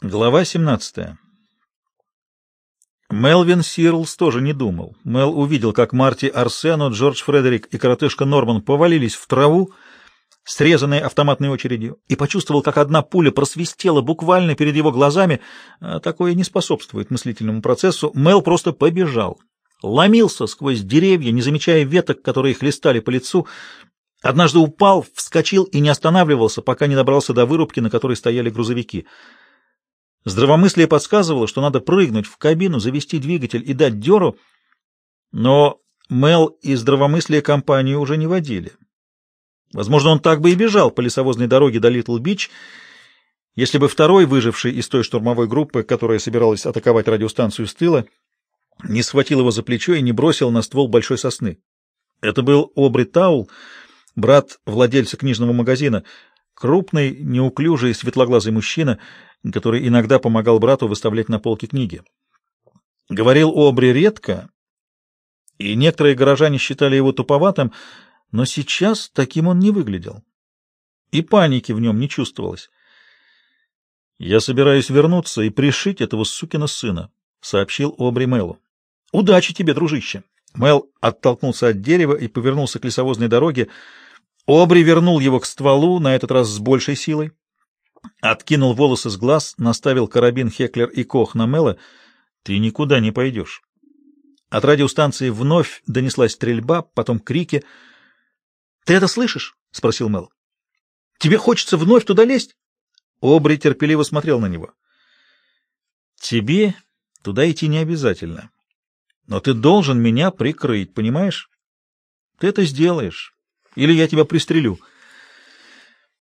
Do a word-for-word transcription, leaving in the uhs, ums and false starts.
Глава семнадцатая. Мелвин Сирлс тоже не думал. Мел увидел, как Марти Арсено, Джордж Фредерик и коротышка Норман повалились в траву, срезанные автоматной очередью, и почувствовал, как одна пуля просвистела буквально перед его глазами. А такое не способствует мыслительному процессу. Мел просто побежал. Ломился сквозь деревья, не замечая веток, которые хлестали по лицу. Однажды упал, вскочил и не останавливался, пока не добрался до вырубки, на которой стояли грузовики. Здравомыслие подсказывало, что надо прыгнуть в кабину, завести двигатель и дать дёру, но Мел и здравомыслие компанию уже не водили. Возможно, он так бы и бежал по лесовозной дороге до Литл-Бич, если бы второй, выживший из той штурмовой группы, которая собиралась атаковать радиостанцию с тыла, не схватил его за плечо и не бросил на ствол большой сосны. Это был Обри Таул, брат владельца книжного магазина, крупный, неуклюжий, светлоглазый мужчина, который иногда помогал брату выставлять на полке книги. Говорил Обри редко, и некоторые горожане считали его туповатым, но сейчас таким он не выглядел. И паники в нем не чувствовалось. «Я собираюсь вернуться и пришить этого сукина сына», — сообщил Обри Мелу. «Удачи тебе, дружище!» Мел оттолкнулся от дерева и повернулся к лесовозной дороге. Обри вернул его к стволу, на этот раз с большей силой. Откинул волосы с глаз, наставил карабин Хеклер и Кох на Мела. «Ты никуда не пойдешь». От радиостанции вновь донеслась стрельба, потом крики. «Ты это слышишь?» — спросил Мел. «Тебе хочется вновь туда лезть?» Обри терпеливо смотрел на него. «Тебе туда идти не обязательно. Но ты должен меня прикрыть, понимаешь? Ты это сделаешь, или я тебя пристрелю».